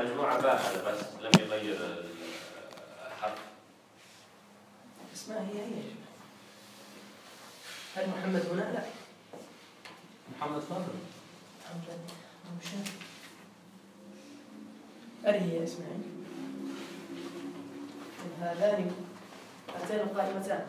المجموعة باحثة بس لم يغير الحرف. اسمها هي هل محمد هنا؟ لا. محمد فاضل. محمد مشان أري اسمعي. هاتان القائمتان.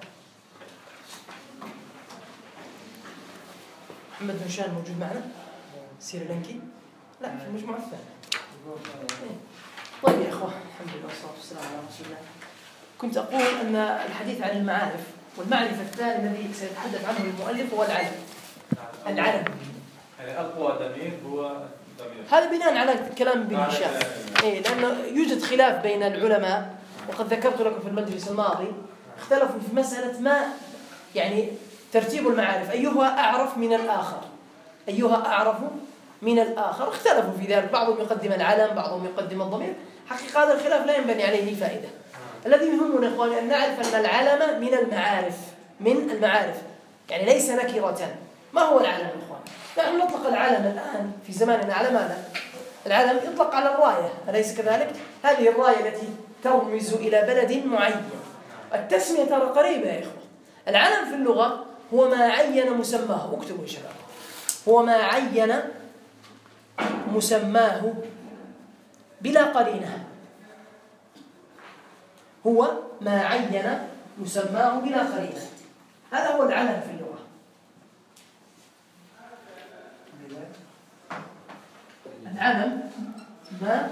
محمد هشام موجود معنا؟ سريلانكي؟ لا في المجموعة الثانية. طيب يا إخوة، الحمد لله والصلاة والسلام على رسول الله. كنت أقول أن الحديث عن المعارف والمعرفة الثاني الذي سيتحدث عنه المؤلف هو العلم. العلم يعني أقوى ضمير هو ضمير. هذا بناء على كلام ابن هشام. لأنه يوجد خلاف بين العلماء، وقد ذكرت لكم في المجلس الماضي اختلفوا في مسألة ما يعني ترتيب المعارف، أيها أعرف من الآخر، أيها أعرف من الآخر. اختلفوا في ذلك، بعضهم يقدم العلم، بعضهم يقدم الضمير. حقيقة هذا الخلاف لا ينبني عليه فائدة. الذي يهمنا إخواني أن نعرف أن العلم من المعارف، من المعارف يعني ليس نكرة. ما هو العلم يا إخواني؟ نحن نطلق العلم الآن في زماننا على ماذا؟ العلم يطلق على الراية، أليس كذلك؟ هذه الراية التي ترمز إلى بلد معين. التسمية ترى قريبة يا إخوة. العلم في اللغة هو ما عين مسماه. اكتبوا يا شباب، هو ما عين مسماه بلا قرينة. هو ما عين مسماه بلا قرينة، هذا هو العلم في اللغة. العلم ما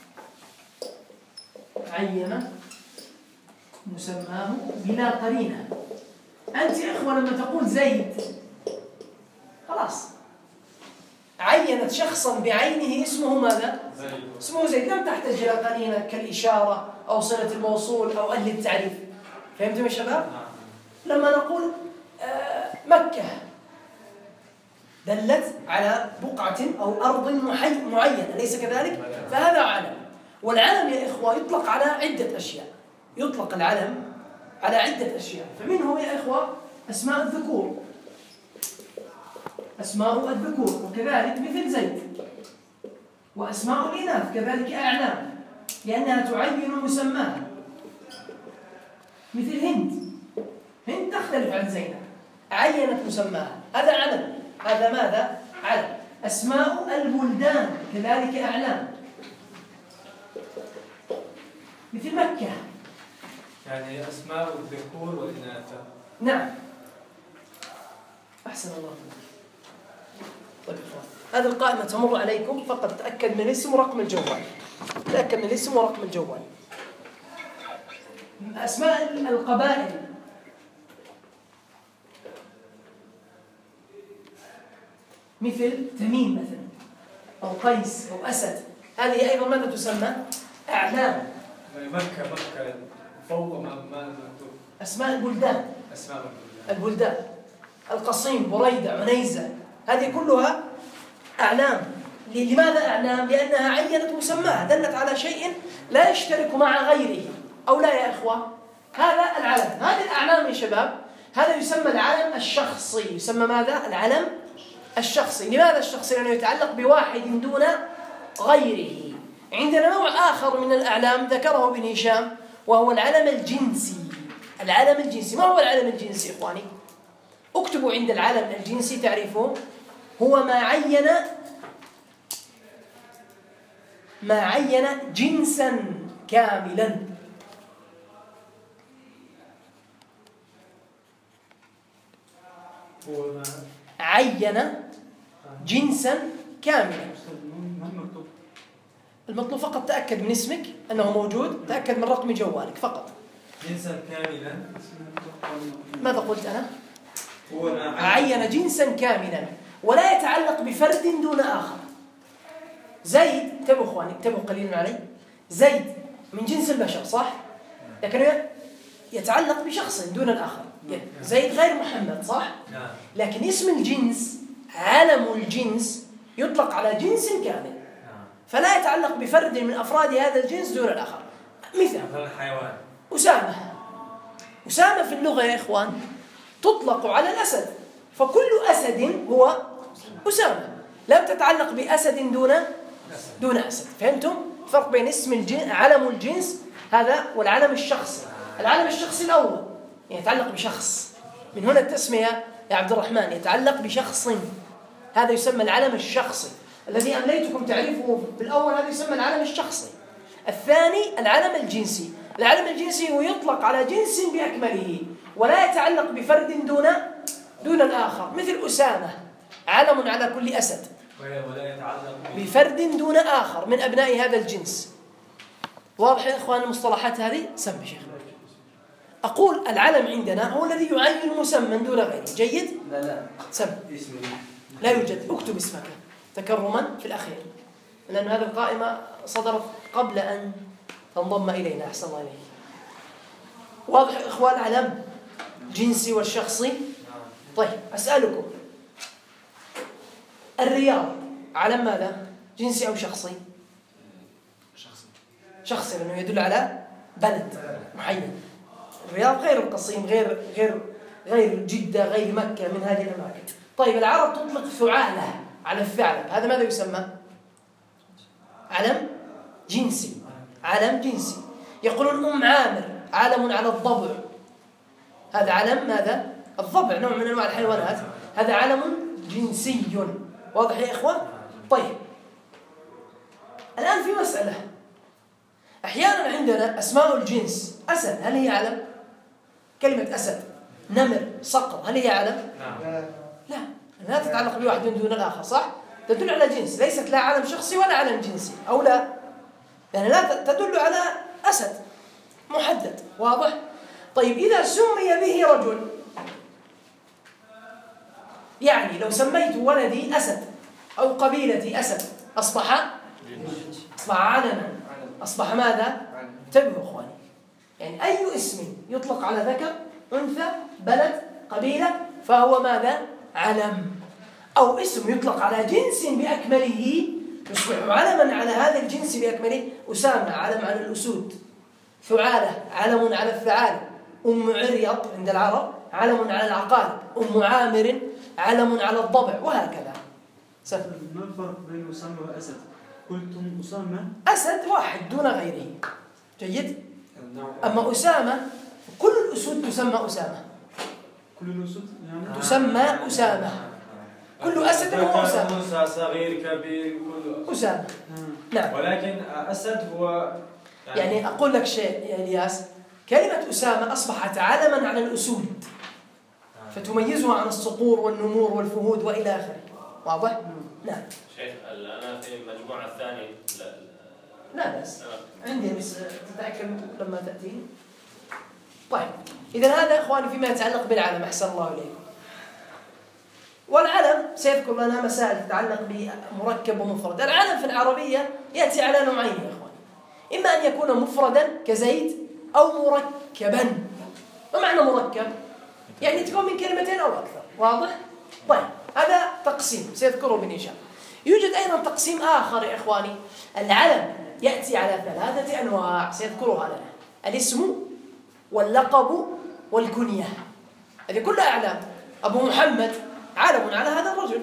عين مسماه بلا قرينة. أنت يا إخوة لما تقول زيد خلاص عينت شخصا بعينه اسمه ماذا؟ اسمه زيد، لم تحتاج إلى قرينة كالإشارة أو صلة الموصول أو أهل التعريف. فهمتم يا شباب؟ لما نقول مكة دلت على بقعة أو أرض معينة، أليس كذلك؟ فهذا علم. والعلم يا إخوة يطلق على عدة أشياء. يطلق العلم على عدة أشياء، فمنه يا إخوة أسماء الذكور، أسماء الذكور، وكذلك مثل زيد. وأسماء الإناث كذلك أعلام، لأنها تعين مسماها. مثل هند، هند تختلف عن زينب، عينت مسماها، هذا علم. هذا ماذا؟ علم. أسماء البلدان كذلك أعلام، مثل مكة. يعني أسماء الذكور والإناث. نعم، أحسن الله. طيب هذه القائمة تمر عليكم، فقط تأكد من الاسم ورقم الجوال. تأكد من الاسم ورقم الجوال. أسماء القبائل، مثل تميم مثلا أو قيس أو أسد، هذه أيضا ماذا تسمى؟ أعلام. مكة فوق ما مكتوب. أسماء البلدان، أسماء البلدان، القصيم، بريدة، عنيزة، هذه كلها أعلام. لماذا أعلام؟ لأنها عينت مسماها، دلت على شيء لا يشترك مع غيره، أو لا يا إخوة؟ هذا العلم. هذه الأعلام يا شباب هذا يسمى العلم الشخصي. يسمى ماذا؟ العلم الشخصي. لماذا الشخصي؟ لأنه يتعلق بواحد دون غيره. عندنا نوع آخر من الأعلام ذكره ابن هشام، وهو العلم الجنسي. العلم الجنسي، ما هو العلم الجنسي إخواني؟ اكتبوا عند العلم الجنسي تعرفون، هو ما عين جنسا كاملا. عين جنسا كاملا. المطلوب فقط تأكد من اسمك أنه موجود، تأكد من رقم جوالك فقط. جنسا كاملا. ماذا قلت أنا؟ عين جنسا كاملا ولا يتعلق بفرد دون آخر. زيد، انتبهوا اخواني، انتبهوا قليلا علي. زيد من جنس البشر صح؟ لكن يتعلق بشخص دون الآخر. زيد غير محمد صح؟ لكن اسم الجنس، علم الجنس، يطلق على جنس كامل، فلا يتعلق بفرد من أفراد هذا الجنس دون الآخر. مثال الحيوان أسامة. أسامة في اللغة يا إخوان تطلق على الأسد، فكل أسد هو أسامة، لم تتعلق بأسد دون أسد. فهمتم؟ فرق بين اسم الجنس علم الجنس هذا والعلم الشخصي. العلم الشخصي الأول يعني يتعلق بشخص، من هنا التسمية يا عبد الرحمن يتعلق بشخص، هذا يسمى العلم الشخصي الذي أمليتكم تعريفه بالأول، هذا يسمى العلم الشخصي. الثاني العلم الجنسي. العلم الجنسي هو يطلق على جنس بأكمله ولا يتعلق بفرد دون الآخر، مثل أسامة علم على كل أسد، ولا يتعلق بفرد دون آخر من أبناء هذا الجنس. واضح يا إخوان المصطلحات هذه؟ سم شيخ. أقول العلم عندنا هو الذي يعين مسمى دون غيره. جيد؟ لا سم. لا يوجد. اكتب اسمك تكرما في الأخير، لأن هذه القائمة صدرت قبل أن تنضم إلينا. أحسن الله إليك. واضح يا إخوان العلم جنسي والشخصي؟ طيب أسألكم، الرياض علم ماذا؟ جنسي أو شخصي؟ شخصي لأنه يدل على بلد معين. الرياض غير القصيم، غير جدة، غير مكة، من هذه الأماكن. طيب العرب تطلق ثعالة على الثعلب، هذا ماذا يسمى؟ علم جنسي. علم جنسي. يقولون أم عامر علم على الضبع، هذا علم ماذا؟ الضبع نوع من أنواع الحيوانات، هذا علم جنسي. واضح يا إخوان؟ طيب الآن في مسألة، أحيانا عندنا أسماء الجنس، أسد هل هي علم؟ كلمة أسد، نمر، صقر هل هي علم؟ لا تتعلق بواحد دون الآخر، صح؟ تدل على جنس، ليست لا علم شخصي ولا علم جنسي، أو لا؟ يعني لا تدل على أسد محدد. واضح؟ طيب إذا سمي به رجل، يعني لو سميت ولدي أسد أو قبيلتي أسد أصبح علما، أصبح ماذا؟ انتبهوا أخواني، يعني أي اسم يطلق على ذكر، أنثى، بلد، قبيلة، فهو ماذا؟ علم. أو اسم يطلق على جنس بأكمله يصبح علما على هذا الجنس بأكمله. أسامة علم على الأسود، ثعالة علم على الثعالب، أم عريض عند العرب علم على العقارب، أم عامر علم على الضبع، وهكذا. ما الفرق بين أسامة وأسد؟ قلتم أسامة أسد واحد دون غيره. جيد؟ أما أسامة كل الأسود تسمى أسامة، كل الأسود يعني تسمى أسامة، كل أسد هو أسامة، موسى صغير كبير كله أسامة. نعم. ولكن أسد هو يعني أقول لك شيء يا إلياس، كلمة أسامة أصبحت علما على الأسود، فتميزها عن الصقور والنمور والفهود وإلى آخره. واضح؟ نعم. شيخ أنا في المجموعة الثانية لا بس عندي، بس تتأكد لما تأتي. طيب إذا هذا إخواني فيما يتعلق بالعلم. أحسن الله إليكم. والعلم سيذكر لنا مسائل تتعلق بمركب ومفرد. العلم في العربية يأتي على نوعين يا إخواني، إما أن يكون مفردا كزيد أو مركبا. ما معنى مركب؟ يعني تكون من كلمتين أو أكثر. واضح؟ طيب هذا تقسيم سيذكره ابن هشام. يوجد أيضا تقسيم آخر يا إخواني، العلم يأتي على 3 أنواع سيذكرها لنا: الاسم واللقب والكنية. هذه كلها أعلام. أبو محمد علم على هذا الرجل،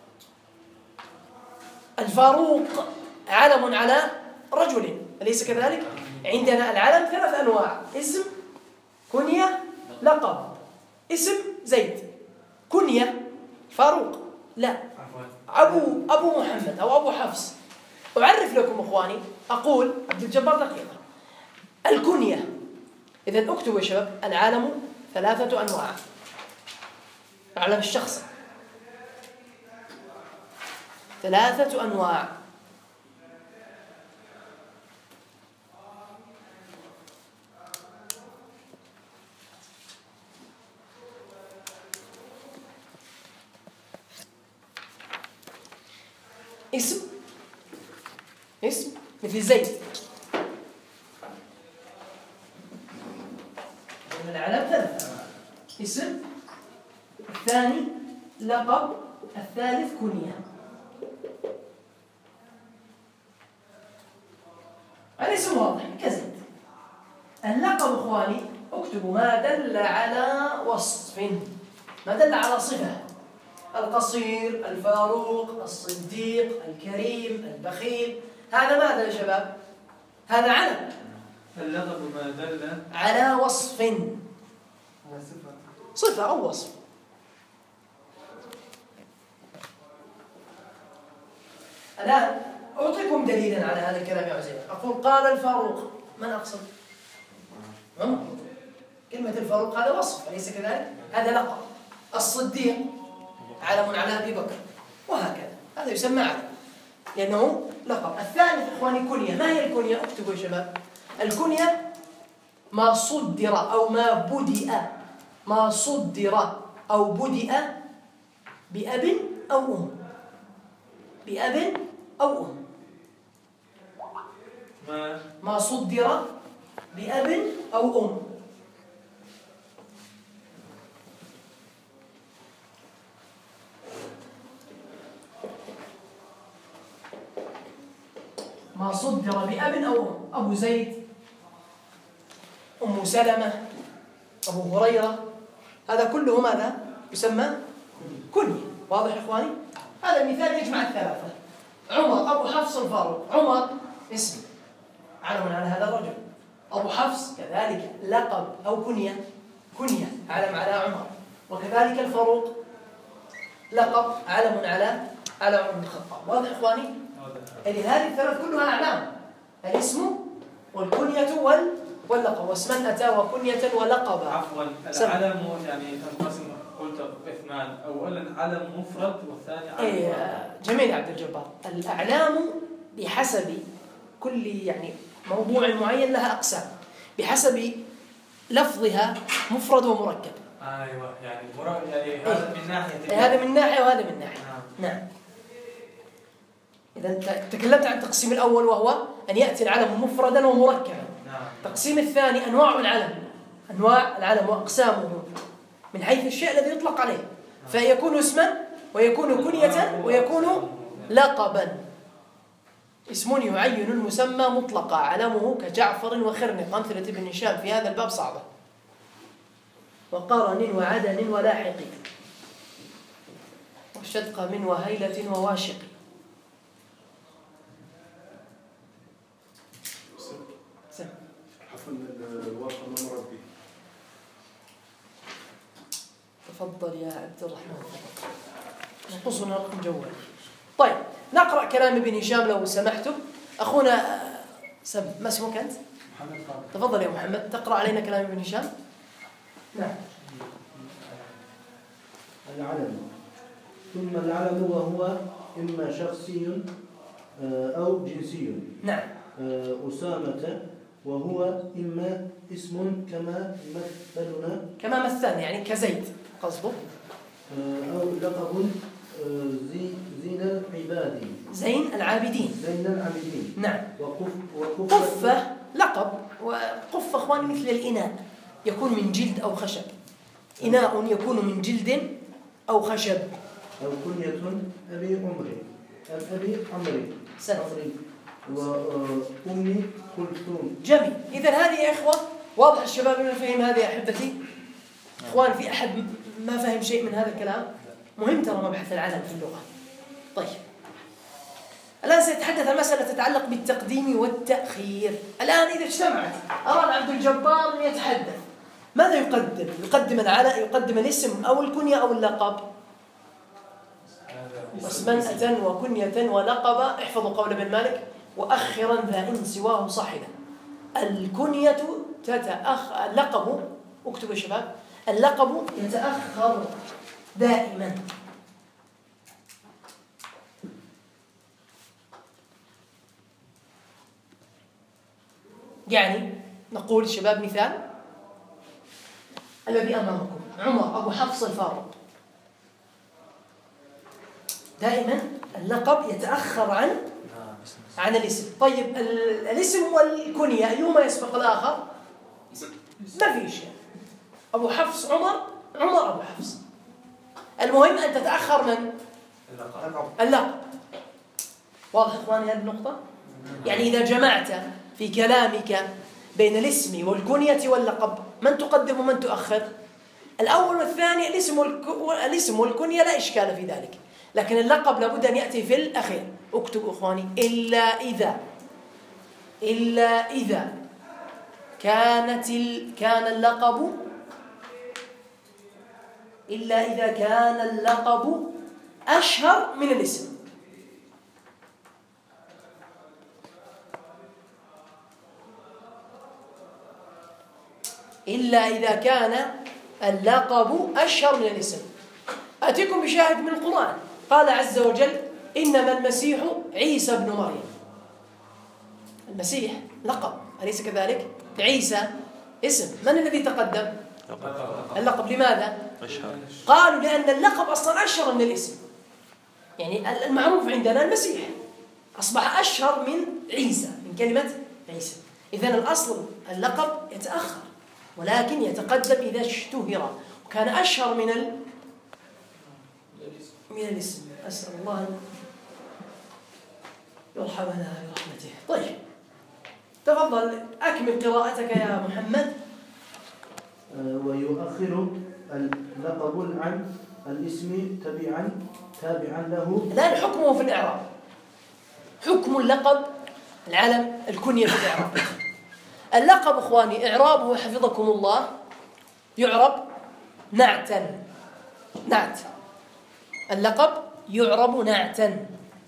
الفاروق علم على رجل، أليس كذلك؟ عندنا العلم 3 أنواع: اسم، كنية، لقب. اسم زيد، كنية فاروق، لا أبو محمد أو أبو حفص. أعرف لكم إخواني، أقول عبد الجبار دقيقة. الكنية، إذن اكتبوا يا شباب، العالم 3 أنواع: العلم الشخصي 3 أنواع: اسم مثل زيد، العلم 3: اسم، الثاني لقب، الثالث كنية. الاسم واضح كزيد. اللقب إخواني اكتبوا ما دل على وصف، ما دل على صفة: القصير، الفاروق، الصديق، الكريم، البخيل. هذا ماذا يا شباب؟ هذا علم. اللقب ما دل على وصف، على صفة أو وصف. الآن أعطيكم دليلا على هذا الكلام يا عزيز. أقول قال الفاروق، من أقصد؟ عمر. كلمة الفاروق هذا وصف أليس كذلك؟ هذا لقب. الصديق علم على أبي بكر، وهكذا، هذا يسمى علم لأنه لقب. الثالث إخواني كنية. ما هي الكنية؟ اكتبوا يا شباب. الكنية ما صدر أو ما بدأ، ما صدر أو بدأ بأب أو أم، بأب أو أم. ما صدر بأب أو أم. ما صدر بأب أو أم. أبو زيد، أم سلمة، أبو هريرة، هذا كله ماذا يسمى؟ كنية. واضح يا إخواني؟ هذا مثال يجمع الثلاثة. عمر، أبو حفص الفاروق. عمر اسم علم على هذا الرجل. أبو حفص كذلك لقب أو كنية، كنية علم على عمر. وكذلك الفاروق لقب علم على عمر بن الخطاب. واضح يا إخواني؟ يعني هذه الثلاث كلها أعلام: الاسم والكنية واللقب. واسما أتى وكنية ولقب. عفوا، العلم يعني تنقسم قلت باثنان، أولا علم مفرد والثاني علم جميل عبد الجبار. الأعلام بحسب كل يعني موضوع معين لها أقسام بحسب لفظها مفرد ومركب. أيوة، يعني هذا من ناحية، هذا من ناحية وهذا من ناحية. نعم. إذا تكلمت عن التقسيم الأول وهو أن يأتي العلم مفردا ومركبا. التقسيم الثاني أنواع العلم، أنواع العلم وأقسامه من حيث الشيء الذي يطلق عليه، فيكون اسما ويكون كنية ويكون لقبا. اسم يعين المسمى مطلقا، علمه كجعفر وخرنق. أمثلة ابن هشام في هذا الباب صعبة. وقرن وعدن ولاحق، وشدق من وهيلة وواشق. حفل الواقع ما مرت به. تفضل يا عبد الرحمن. نقصنا رقم جوالي. طيب نقرأ كلام ابن هشام لو سمحتم. أخونا ما اسمك أنت؟ محمد فاضل. تفضل يا محمد تقرأ علينا كلام ابن هشام. نعم. العلم. ثم العلم وهو إما شخصي أو جنسي. نعم. أسامة وهو إما اسم كما مثلنا يعني كزيد قصده، أو لقب زين العباد، زين العابدين. نعم. قفة لقب. وقفة أخواني مثل الإناء، يكون من جلد أو خشب. إناء يكون من جلد أو خشب. أو كنية أبي عمري وأمي كلثوم. جميل. إذن هذه يا إخوة واضح الشباب من فهم هذه يا أحبتي؟ إخوان في أحد ما فهم شيء من هذا الكلام؟ مهم ترى مبحث العلم في اللغة. طيب الآن سيتحدث عن مسألة تتعلق بالتقديم والتأخير. الآن إذا اجتمعت أراد عبد الجبار أن يتحدث، ماذا يقدم؟ يقدم الاسم أو الكنية أو اللقب؟ اسما أتى وكنية ولقب. احفظوا قول ابن مالك: وأخرا ذا إن سواه صاحبا. الكنية اللقب، اكتبوا يا شباب، اللقب يتأخر دائما. يعني نقول شباب مثال الذي أمامكم: عمر أبو حفص الفاروق. دائما اللقب يتأخر عن الاسم. طيب الاسم والكنية أيهما يسبق الآخر؟ ما في شيء. أبو حفص عمر أبو حفص. المهم أن تتأخر من؟ اللقب. واضح إخواني هذه النقطة؟ يعني إذا جمعت في كلامك بين الاسم والكنية واللقب، من تقدم ومن تؤخر؟ الأول والثاني الاسم والكنية لا إشكال في ذلك، لكن اللقب لابد أن يأتي في الأخير. اكتبوا إخواني: إلا إذا إلا إذا كان اللقب أشهر من الاسم. إلا إذا كان اللقب أشهر من الاسم. أتيكم بشاهد من القرآن. قال عز وجل: إنما المسيح عيسى بن مريم. المسيح لقب، أليس كذلك؟ عيسى اسم. من الذي تقدم؟ اللقب. لماذا؟ قالوا لأن اللقب أصلا أشهر من الاسم. يعني المعروف عندنا المسيح أصبح أشهر من عيسى، من كلمة عيسى. إذن الأصل اللقب يتأخر ولكن يتقدم إذا اشتهر، وكان أشهر من الاسم. أسأل الله أن يرحمنا برحمته. طيب تفضل أكمل قراءتك يا محمد. ويؤخر اللقب عن الاسم تابعا له. الآن حكمه في الإعراب. حكم اللقب العلم الكنية في الإعراب. اللقب إخواني إعرابه حفظكم الله يعرب نعتا. نعت. اللقب يعرب نعتا،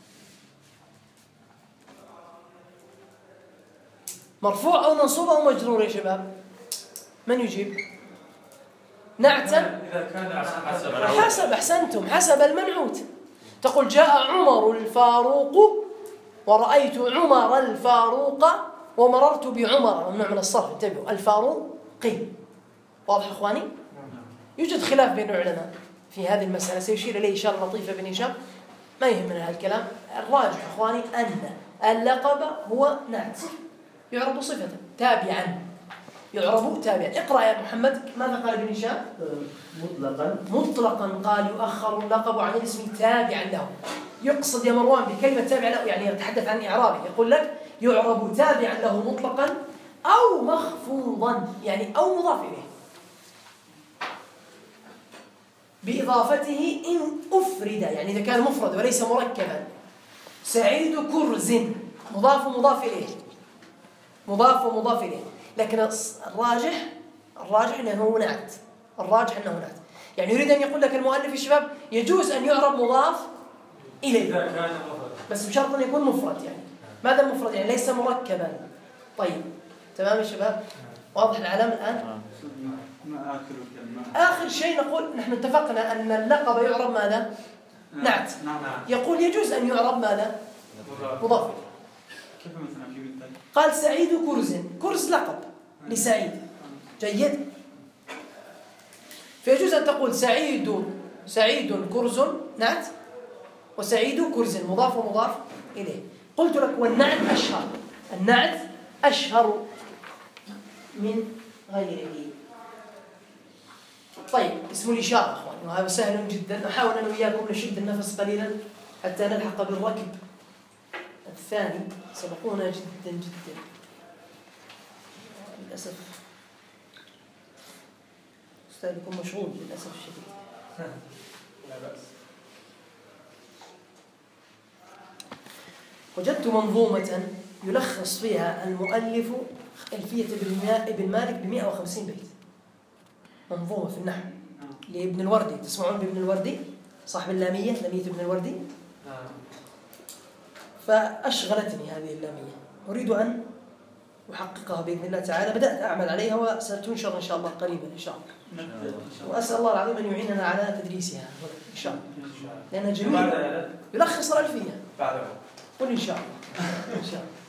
مرفوع أو منصوب أو مجرور. يا شباب من يجيب؟ نعتا إذا كان حسب. أحسنتم، حسب المنعوت. تقول: جاء عمر الفاروق ورأيت عمر الفاروق ومررت بعمر. ممنوع من الصرف، انتبهوا. الفاروقي. واضح إخواني؟ يوجد خلاف بين العلماء في هذه المسألة، سيشير إليه إشارة لطيفة بن هشام، ما يهمنا هذا الكلام. الراجح إخواني أن اللقب هو نعت يعرب صفة تابعا، يعرب تابعا. اقرأ يا محمد ماذا قال ابن هشام؟ مطلقا قال يؤخر اللقب عن الاسم تابعا له. يقصد يا مروان بكلمة تابعا له يعني يتحدث عن إعرابه. يقول لك يعرب تابعا له مطلقا أو مخفوضا، يعني أو مضاف إليه بإضافته إن أفرد، يعني إذا كان مفرد وليس مركبا. سعيد كرز مضاف إليه، مضاف إليه. لكن الراجح أنه نعت. الراجح أنه نعت. يعني يريد أن يقول لك المؤلف الشباب يجوز أن يعرب مضاف إليه بس بشرط أن يكون مفرد. يعني ماذا المفرد؟ يعني ليس مركبا. طيب تمام يا شباب؟ واضح العلم الآن؟ آخر شيء نقول نحن اتفقنا أن اللقب يعرب ماذا؟ نعت. يقول يجوز أن يعرب ماذا؟ مضاف. كيف مثلا في مثال؟ قال سعيد كرز. كرز لقب لسعيد. جيد. فيجوز أن تقول سعيد كرز نعت، وسعيد كرز مضاف ومضاف إليه. قلت لك والنعت أشهر. النعت أشهر من غيره. طيب اسم الإشارة أخواني، وهذا سهل جدا. أحاول أن وياكم نشد النفس قليلا حتى نلحق بالركب الثاني. سبقونا جدا جدا للأسف. أستاذكم مشغول للأسف الشديد. لا بأس. وجدت منظومة يلخص فيها المؤلف ألفية ابن مالك ب150 بيت. منظومة في النحو لابن الوردي. تسمعون بابن الوردي صاحب اللامية، لامية ابن الوردي؟ فأشغلتني هذه اللامية، أريد أن أحققها بإذن الله تعالى. بدأت أعمل عليها وستنشر إن شاء الله قريبا إن شاء الله. وأسأل الله العظيم أن يعيننا على تدريسها إن شاء الله، لأنها جميلة. يلخص الألفية قل إن شاء الله. إن شاء الله.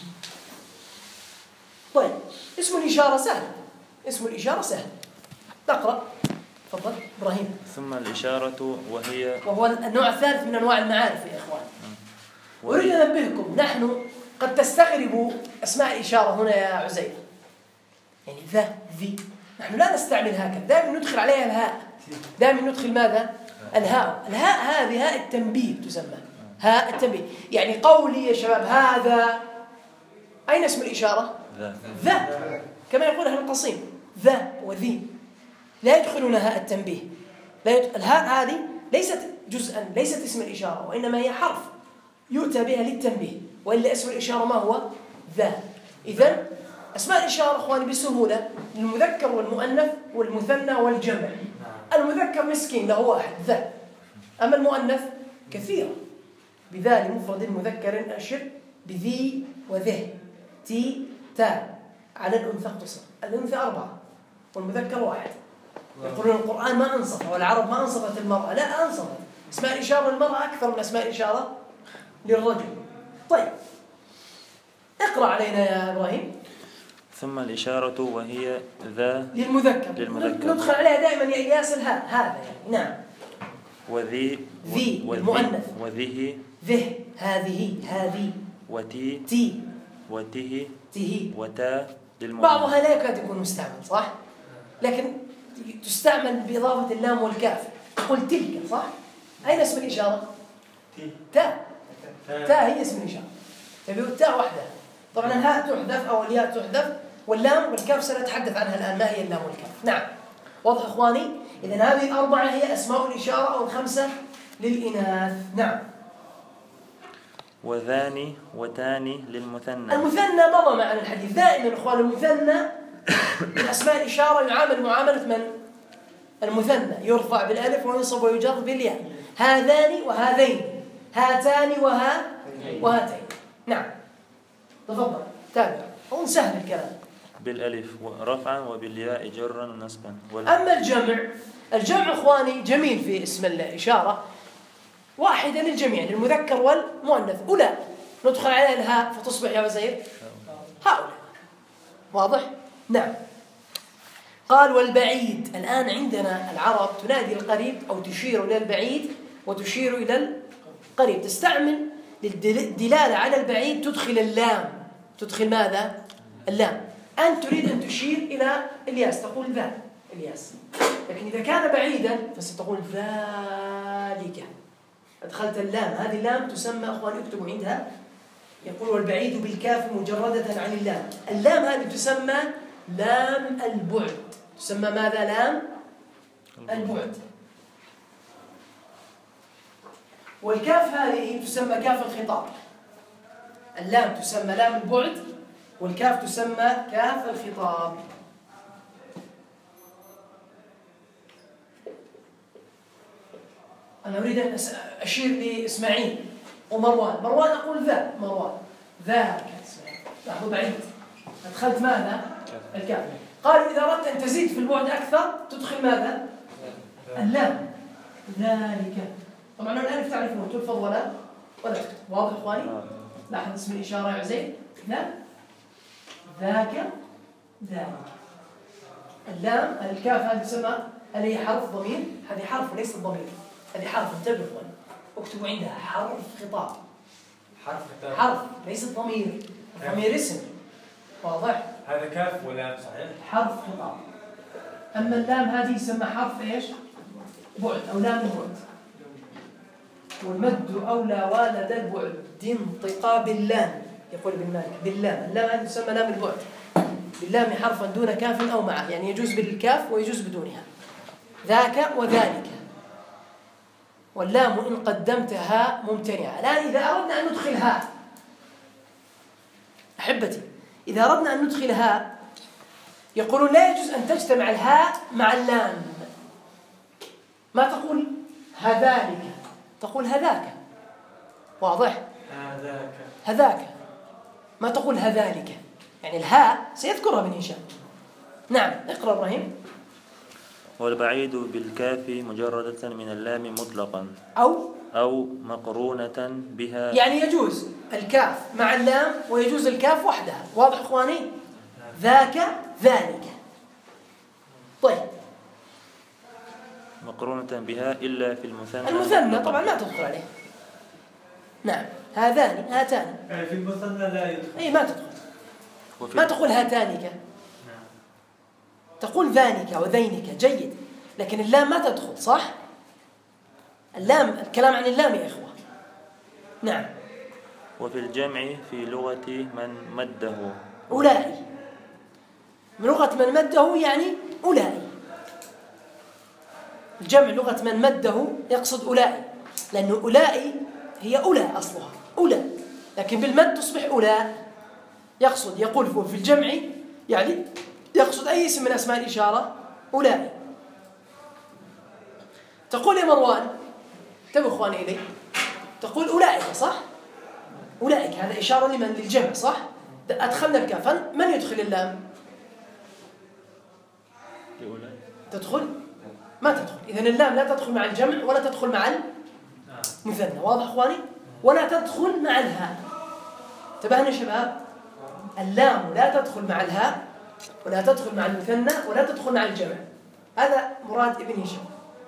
طيب اسم الإشارة سهل. اسم الإشارة سهل. نقرأ. تفضل إبراهيم. ثم الإشارة وهو النوع الثالث من أنواع المعارف يا إخوان. أريد أن أنبهكم، نحن قد تستغربوا أسماء الإشارة هنا يا عزير، يعني ذا ذي، نحن لا نستعمل هكذا، دائما ندخل عليها الهاء، دائما ندخل ماذا؟ الهاء. الهاء هذه هاء التنبيه تسمى، هاء التنبيه. يعني قولي يا شباب هذا، أين اسم الإشارة؟ ذا، كما يقول أهل القصيم ذا وذي، لا يدخلون هاء التنبيه. الهاء هذه ليست جزءا، ليست اسم الإشارة، وإنما هي حرف يؤتى بها للتنبيه، وإلا اسم الإشارة ما هو؟ ذا. إذن أسماء الإشارة أخواني بسهولة للمذكر والمؤنث والمثنى والجمع. المذكر مسكين له واحد ذا، أما المؤنث كثير. بذا لمفرد مذكر أشر بذي وذه تي تا. على الأنثى اقتصر، الأنثى 4 والمذكر 1. يقولون القرآن ما أنصف والعرب ما أنصفت المرأة، لا أنصفت. اسماء الإشارة للمرأة أكثر من اسماء الإشارة للرجل. طيب اقرأ علينا يا إبراهيم. ثم الإشارة وهي ذا للمذكر ندخل عليها دائما يا إلياس الهاء، هذا يعني. نعم. وذي المؤنث وذه ذه هذه هذه وتي تي وته تيه وتا للمؤنث. بعضها لا يكاد يكون مستعمل صح، لكن تستعمل بإضافة اللام والكاف. قل تلك صح. أين اسم الإشارة؟ تاء. تاء هي اسم الإشارة. تبي التاء وحدها. طبعا الهاء تحذف أو الياء تحذف، واللام والكاف سنتحدث عنها الآن ما هي اللام والكاف. نعم واضح إخواني؟ إذن هذه 4 هي أسماء الإشارة أو 5 للإناث. نعم. وذاني وتاني للمثنى. المثنى مضى معنا الحديث. دائما إخوان المثنى من أسماء الإشارة يعامل معاملة من؟ المثنى، يرفع بالألف وينصب ويجر بالياء. هذان وهذين، هاتان وهاتين. نعم تفضل تابع. هو سهل الكلام. بالألف رفعا وبالياء جرا ونصبا. أما الجمع إخواني جميل في اسم الإشارة، واحدة للجميع للمذكر والمؤنث. أولاء ندخل عليها الهاء فتصبح يا وزير هؤلاء. واضح؟ نعم. قال والبعيد. الآن عندنا العرب تنادي القريب أو تشير إلى البعيد وتشير إلى القريب. تستعمل للدلالة على البعيد تدخل اللام. تدخل ماذا؟ اللام. أنت تريد أن تشير إلى إلياس تقول ذا إلياس، لكن إذا كان بعيدا فستقول ذلك. أدخلت اللام. هذه اللام تسمى أخواني اكتبوا عندها، يقول والبعيد بالكاف مجردة عن اللام. اللام هذه تسمى لام البعد. تسمى ماذا؟ لام البعد. والكاف هذه تسمى كاف الخطاب. اللام تسمى لام البعد والكاف تسمى كاف الخطاب. أنا أريد أن أشير لإسماعيل ومروان. مروان أقول ذا مروان ذاك إسماعيل. لاحظوا بعيد. أدخلت ماذا؟ الكاف. قالوا إذا أردت أن تزيد في البعد أكثر تدخل ماذا؟ اللام. ذلك. طبعا الآن تعرفون تلفظ ولا تكتب. واضح إخواني؟ لاحظ اسم الإشارة يا عزيز. لا ذاك ذلك. اللام الكاف هذه تسمى هل هي حرف ضمير؟ هذه حرف وليس ضمير. هذه حرف. انتبهوا إخواني اكتبوا عندها حرف خطاب. حرف ليس ضمير. الضمير اسم. واضح؟ هذا كاف ولا صحيح؟ حرف خطاب. أما اللام هذه يسمى حرف إيش؟ بعد أو لام البعد. والمد أولى والد البعد انطقا باللام. يقول ابن مالك باللام. اللام هذه تسمى لام البعد. باللام حرفا دون كاف أو معه، يعني يجوز بالكاف ويجوز بدونها. ذاك وذلك. واللام إن قدمتها ممتنعة. الآن إذا أردنا أن ندخل هاء أحبتي، إذا أردنا أن ندخل هاء يقولون لا يجوز أن تجتمع الهاء مع اللام. ما تقول هذلك، تقول هذاك. واضح؟ هذاك. ما تقول هذلك. يعني الهاء سيذكرها ابن هشام. نعم اقرأ إبراهيم. والبعيد بالكاف مجردة من اللام مطلقا أو مقرونة بها. يعني يجوز الكاف مع اللام ويجوز الكاف وحدها. واضح إخواني؟ ذاك ذلك. طيب مقرونة بها إلا في المثنى. المثنى طبعا ما تدخل عليه. نعم هذان هاتان. في المثنى لا يدخل. أي ما تدخل. ما تقول هاتانك. تقول ذانك وذينك جيد، لكن اللام ما تدخل. صح؟ اللام الكلام عن اللام يا إخوة. نعم. وفي الجمع في لغة من مده أولئي. من لغة من مده يعني أولئي. الجمع لغة من مده يقصد أولئي، لأنه أولئي هي أولى أصلها أولى، لكن بالمد تصبح أولى. يقصد يقول في الجمع يعني يقصد أي اسم من أسماء الإشارة أولئك. تقول يا مروان، انتبهوا إخواني إلي، تقول أولئك صح؟ أولئك هذا إشارة لمن؟ للجمع صح؟ أدخلنا الكاف، من يدخل اللام؟ تدخل؟ ما تدخل. إذن اللام لا تدخل مع الجمع ولا تدخل مع المثنى. واضح إخواني؟ ولا تدخل مع الهاء. انتبهنا يا شباب؟ اللام لا تدخل مع الهاء ولا تدخل مع المثنى ولا تدخل مع الجمع. هذا مراد ابن هشام.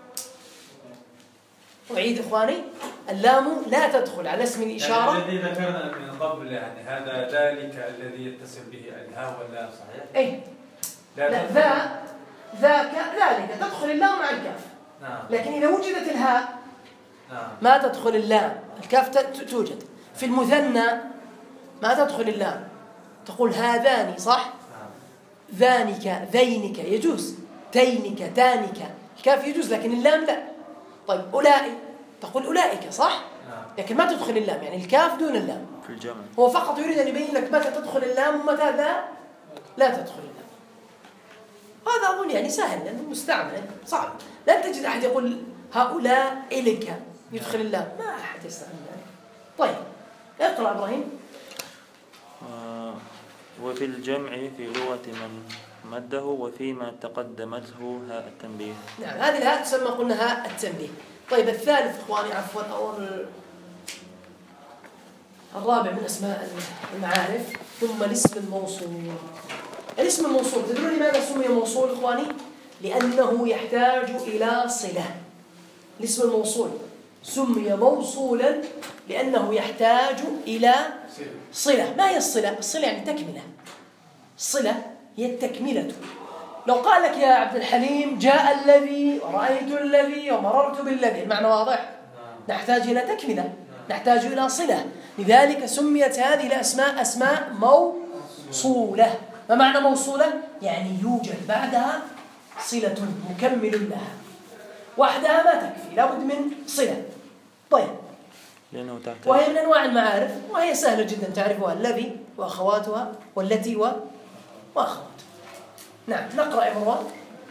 أعيد إخواني، اللام لا تدخل على اسم الإشارة. يعني الذي ذكرنا من قبل، يعني هذا ذلك الذي يتصل به الهاء واللام صحيح؟ إيه لا ذاك ذلك تدخل اللام مع الكاف. نعم. لكن إذا وجدت الهاء نعم. ما تدخل اللام، الكاف توجد. في المثنى ما تدخل اللام، تقول هذان صح؟ نعم. ذانك ذينك يجوز، تينك تانك، الكاف يجوز لكن اللام لا. طيب أولئك تقول أولئك صح؟ لكن ما تدخل اللام، يعني الكاف دون اللام في الجمع. هو فقط يريد أن يبين لك متى تدخل اللام ومتى لا تدخل اللام. هذا أظن يعني سهل لأنه مستعمل صعب. لا تجد أحد يقول هؤلاء إليك يدخل اللام، ما أحد يستعمل ذلك. طيب اقرأ إبراهيم. وفي الجمع في لغة من مده وفيما تقدمته هاء التنبيه. نعم هذه الهاء تسمى قلنا هاء التنبيه. طيب الثالث إخواني عفوا أو الرابع من أسماء المعارف ثم الاسم الموصول. الاسم الموصول تدرون لماذا سمي موصول إخواني؟ لأنه يحتاج إلى صلة. الاسم الموصول سمي موصولا لأنه يحتاج إلى صلة. ما هي الصلة؟ الصلة يعني تكملة. الصلة هي التكملة. لو قال لك يا عبد الحليم جاء الذي ورأيت الذي ومررت بالذي، المعنى واضح؟ نحتاج إلى تكملة، نحتاج إلى صلة. لذلك سميت هذه الأسماء أسماء موصولة. ما معنى موصولة؟ يعني يوجد بعدها صلة مكمل لها، وحدها ما تكفي، لابد من صلة. طيب لأنه تحتاج. وهي من أنواع المعارف وهي سهلة جدا تعرفها، الذي وأخواتها والتي وأخواتها. نعم نقرأ يا مروان.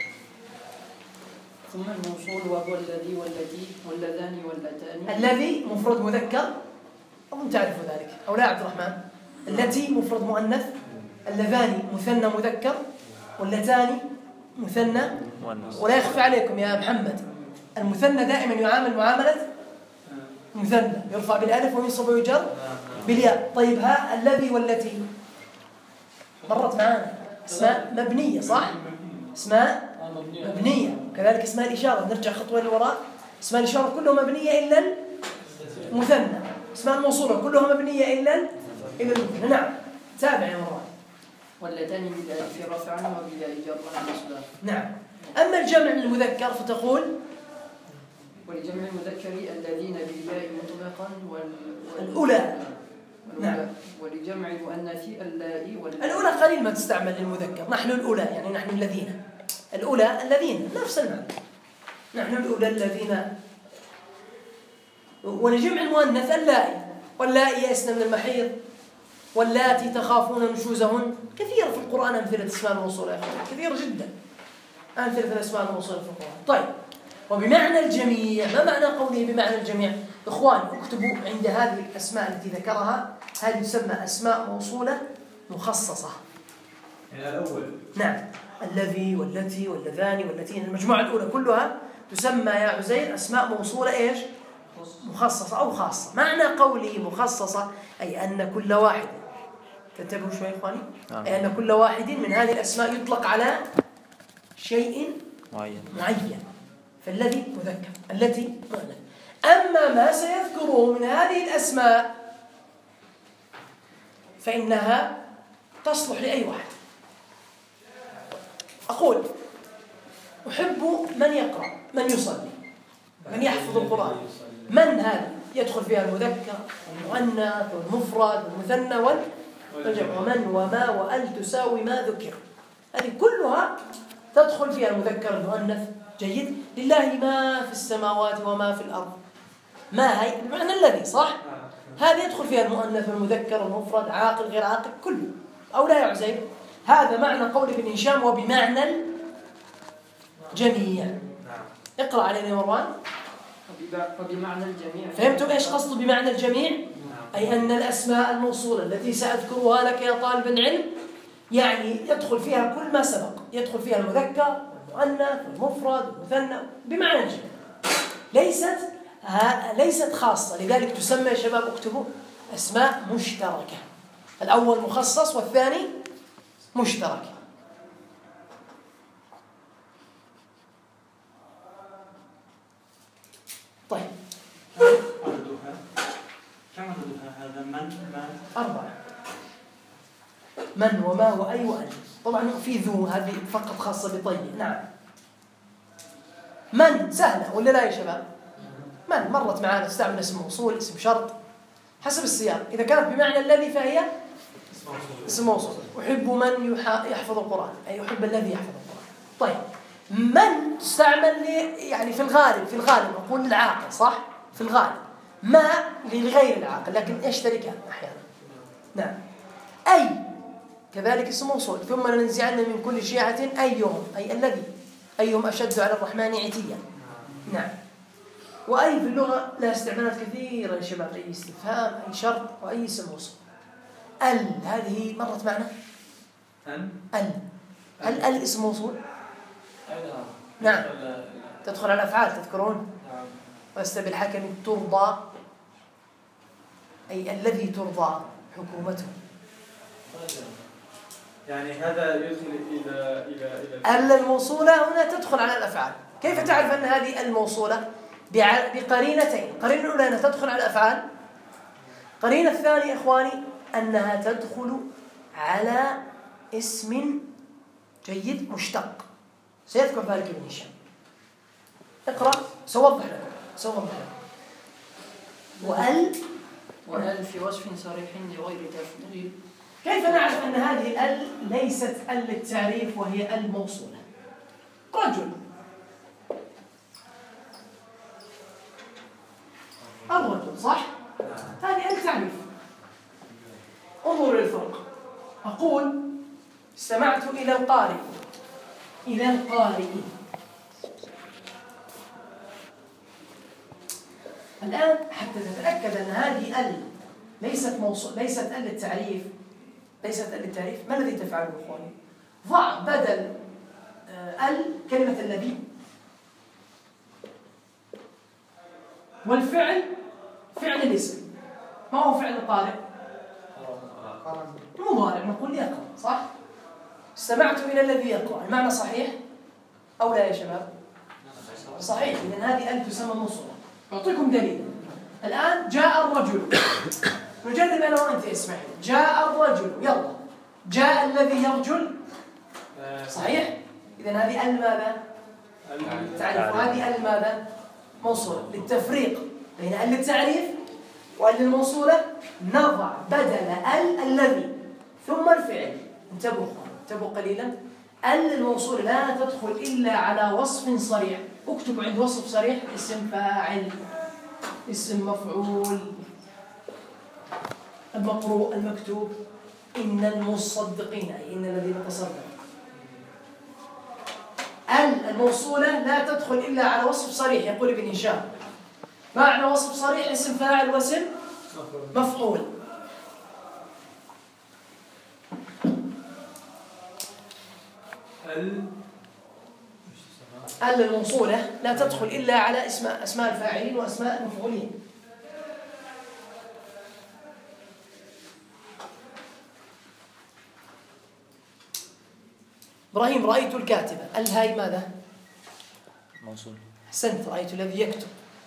ثم الموصول وهو الذي والتي واللذان واللتان. الذي مفرد مذكر أظن تعرف ذلك أو لا عبد الرحمن؟ التي مفرد مؤنث، اللذان مثنى مذكر، واللتان مثنى مؤنث. ولا يخفى عليكم يا محمد المثنى دائما يعامل معاملة مثنى، يرفع بالالف وينصب ويجر بالياء. طيب ها الذي والتي مرت معانا اسماء مبنية صح؟ اسماء مبنية. كذلك اسماء الإشارة، نرجع خطوة لوراء، اسماء الإشارة كلها مبنية إلا المثنى. اسماء الموصولة كلها مبنية إلا المثنى. نعم تابع يا مروان. واللتان بالالف رفعا وبالياء جرا نصبا. نعم. أما الجمع المذكر فتقول ولجمع المذكر الذين بالياء مطلقا الأولى. نعم. ولجمع المؤنث اللائي الأولى قليل ما تستعمل للمذكر. نحن الأولى يعني نحن الذين، الأولى الذين نفس المعنى، نحن الأولى الذين. ولجمع المؤنث اللائي، واللائي يئسن من المحيض واللاتي تخافون نشوزهن. كثير في القرآن أمثلة اسماء الموصولة يا أخوان، كثير جدا أمثلة الأسماء الموصولة في القرآن. طيب وبمعنى الجميع، ما معنى قوله بمعنى الجميع؟ إخوان اكتبوا عند هذه الأسماء التي ذكرها، هذه تسمى أسماء موصولة مخصصة. يعني الأول نعم الذي والتي واللذان واللتين، المجموعة الأولى كلها تسمى يا عزير أسماء موصولة إيش؟ مخصصة أو خاصة. معنى قوله مخصصة أي أن كل واحد، تنتبهوا شوي إخواني، أي أن كل واحد من هذه الأسماء يطلق على شيء معين. فالذي مذكر، التي مؤنث. أما ما سيذكره من هذه الأسماء فإنها تصلح لأي واحد. أقول أحب من يقرأ، من يصلي، من يحفظ القرآن. من هذا يدخل فيها المذكر والمؤنث والمفرد والمثنى والجمع، ومن وما وأل تساوي ما ذكر، هذه كلها تدخل فيها المذكر المؤنث. جيد. لله ما في السماوات وما في الأرض. ما هي بمعنى الذي صح؟ هذه يدخل فيها المؤنث والمذكر والمفرد، عاقل غير عاقل كله. أو لا يا عزيز؟ هذا معنى قول ابن هشام وبمعنى الجميع. اقرأ علينا يا مروان. وبمعنى الجميع. فهمتم إيش قصده بمعنى الجميع؟ أي أن الأسماء الموصولة التي سأذكرها لك يا طالب العلم يعني يدخل فيها كل ما سبق، يدخل فيها المذكر والمؤنث والمفرد والمثنى بمعنى الجميع، ليست خاصة. لذلك تسمى يا شباب اكتبوا أسماء مشتركة، الأول مخصص والثاني مشترك. طيب عددها كم عددها هذا؟ من 4 من وما وأي وأن. طبعا في ذو هذه فقط خاصة بطيب. نعم من سهلة ولا لا يا شباب؟ من مرت معنا استعمل اسم موصول اسم شرط حسب السياق. إذا كانت بمعنى الذي فهي اسم موصول. أحب من يحفظ القرآن أي يحب الذي يحفظ القرآن. طيب من تستعمل يعني في الغالب نقول للعاقل صح؟ في الغالب. ما لغير العاقل لكن ايش تركها أحيانا. نعم أي كذلك اسم موصول. ثم لننزعن من كل شيعة أيهم أي الذي أيهم أشد على الرحمن عتيا. نعم. وأي في اللغة لها استعمالات كثيرة يا شباب. أي استفهام أي شرط وأي اسم موصول. هذه مرت معنا. هل اسم موصول؟ نعم تدخل على الأفعال تذكرون. ولست بالحكم ترضى أي الذي ترضى حكومته. يعني هذا يدخل إلى الموصولة هنا تدخل على الأفعال. كيف تعرف أن هذه الموصولة؟ بقرينتين. قرينة الأولى أنها تدخل على الأفعال. قرينة الثانية إخواني أنها تدخل على اسم جيد مشتق سيذكر ذلك ابن هشام. اقرأ سوضح لكم. وأل في وصف صريح لغير تفضيل. كيف نعرف أن هذه ال ليست ال للتعريف وهي الموصولة؟ رجل الرجل صح؟ هذه ال تعريف. انظروا للفرق. أقول استمعت إلى القارئ. الآن حتى تتأكد أن هذه ال ليست ال للتعريف ما الذي تفعله إخواني؟ ضع بدل ال كلمة الذي والفعل فعل الاسم. ما هو فعل القارئ؟ المضارع. نقول يقرأ صح؟ استمعت إلى الذي يقرأ. المعنى صحيح أو لا يا شباب؟ صحيح. إذن هذه ال تسمى موصولة. أعطيكم دليل. الآن جاء الرجل. نجرب أنا وأنت اسمعي. جاء الرجل يلا. جاء الذي يرجل صحيح؟ إذن هذه ال ماذا؟ تعرف هذه ال ماذا؟ موصولة. للتفريق بين ال للتعريف وال للموصولة نضع بدل ال الذي ثم الفعل. انتبهوا قليلا. ال الموصولة لا تدخل إلا على وصف صريح. اكتبوا عند وصف صريح اسم فاعل اسم مفعول المقروء المكتوب. إن المصدقين أي إن الذين تصدقوا. الموصولة لا تدخل إلا على وصف صريح. يقول ابن هشام معنى وصف صريح اسم فاعل واسم مفعول. الموصولة لا تدخل إلا على أسماء الفاعلين وأسماء المفعولين. إبراهيم رأيت الكاتبة. الهاي ماذا؟ موصول. أحسنت. رأيت الذي يكتب.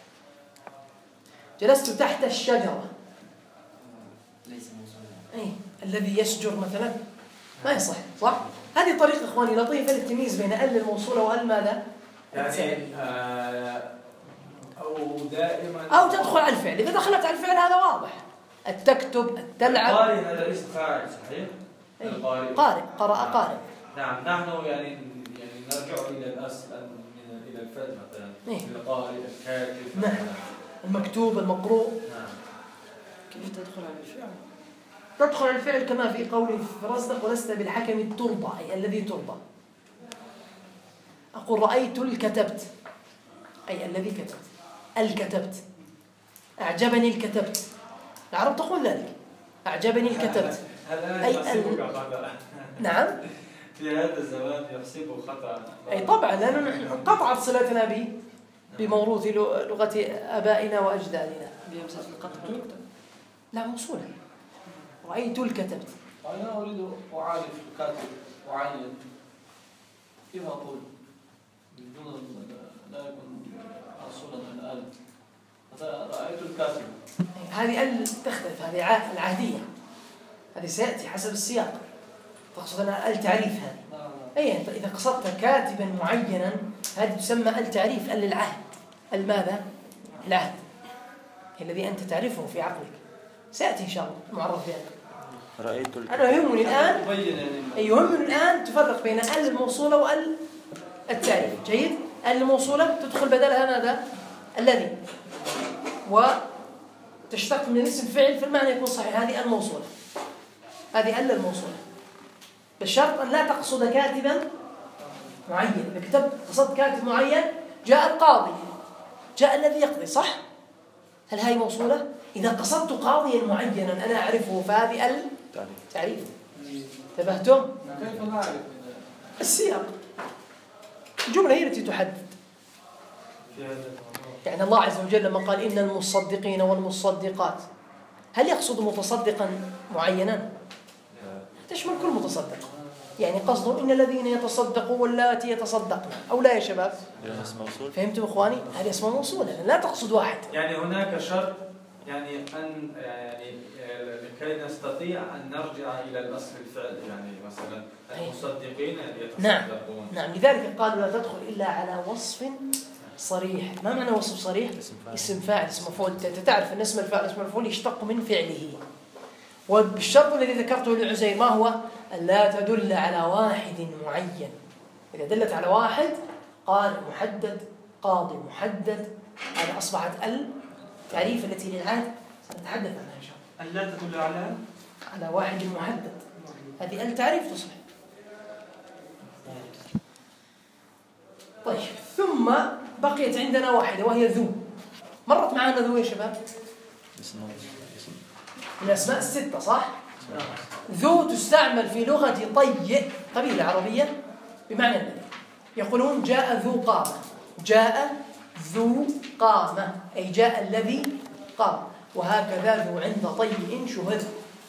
جلست تحت الشجرة. ليس موصولا. أي الذي يشجر مثلا ما يصح صح؟ هذه طريقة إخواني لطيفة للتمييز بين ال الموصولة وال ماذا؟ يعني أو دائما أو تدخل على الفعل. إذا دخلت على الفعل هذا واضح. التكتب التلعب. القارئ هذا ليس فاعل صحيح؟ قارئ قرأ قارئ. نعم نحن يعني نرجع إلى الأصل إلى الفعل مثلا. القارئ الكاتب. نعم. المكتوب المقروء. نعم. كيف تدخل على الفعل؟ تدخل الفعل كما في قوله في رزدق ولست بالحكم الترضى، أي الذي ترضى. أقول رأيت الكتبت، أي الذي كتبت. الكتبت، أعجبني الكتبت. العرب تقول ذلك، أعجبني الكتبت. أي نعم في هذا الزمان يحسبه خطأ. أي طبعا، لأنه نحن انقطعت صلتنا بموروث لغة آبائنا وأجدادنا. بهمزة القطع. لا، موصولة. رأيت الكتبت. أنا أريد أعرف الكاتب معين، كيف أقول؟ بدون لا يكون حصولا الآن. رأيت الكاتب. هذه تختلف، هذه العهدية، هذه سيأتي حسب السياق. تقصد أن التعريف هذه. أي أنت إذا قصدت كاتبا معينا هذه تسمى التعريف، للعهد. الماذا؟ العهد الذي أنت تعرفه في عقلك، سيأتي إن شاء الله المعرف بهذا. رأيت أنا يهمني الآن تفرق بين الموصولة والتعريف. جيد. الموصولة تدخل بدلها ماذا؟ الذي، وتشتق من اسم فعل في المعنى يكون صحيح. هذه الموصولة، هذه الموصولة، بالشرط أن لا تقصد كاتبا معين. إذا كتبت قصدت كاتب معين، جاء القاضي، جاء الذي يقضي، صح؟ هل هذه موصولة؟ إذا قصدت قاضيا معينا أنا أعرفه فهذه التعريف. انتبهتم؟ كيف نعرف؟ السياق، الجملة هي التي تحدد. يعني الله عز وجل لما قال إن المصدقين والمصدقات، هل يقصد متصدقا معينا؟ تشمل كل متصدق. يعني قصده إن الذين يتصدقوا واللاتي يتصدقن، أو لا يا شباب؟ فهمتم إخواني؟ هذه اسمها موصولة، لا تقصد واحد. يعني هناك شرط، يعني أن لكي نستطيع أن نرجع إلى الأصل الفعل، يعني مثلا المصدقين يتصدقون. نعم، لذلك قالوا لا تدخل إلا على وصف صريح. ما معنى وصف صريح؟ اسم فاعل، اسم مفعول. تعرف أن اسم الفاعل اسم المفعول يشتق من فعله. وبالشرط الذي ذكرته لعزير ما هو؟ لا تدل على واحد معين. إذا دلت على واحد قال محدد، قاضي محدد، هذا أصبحت التعريف التي للعهد سنتحدث عنها إن شاء الله. ألا تدل على واحد محدد، هذه التعريف تصبح. طيب، ثم بقيت عندنا واحدة وهي ذو. مرت معنا ذو يا شباب؟ من الأسماء الستة، صح؟ ذو تستعمل في لغة طي، قبيلة عربية، بمعنى الذي. يقولون جاء ذو قامة، جاء ذو قامة، أي جاء الذي قام. وهكذا ذو عند طي شهد.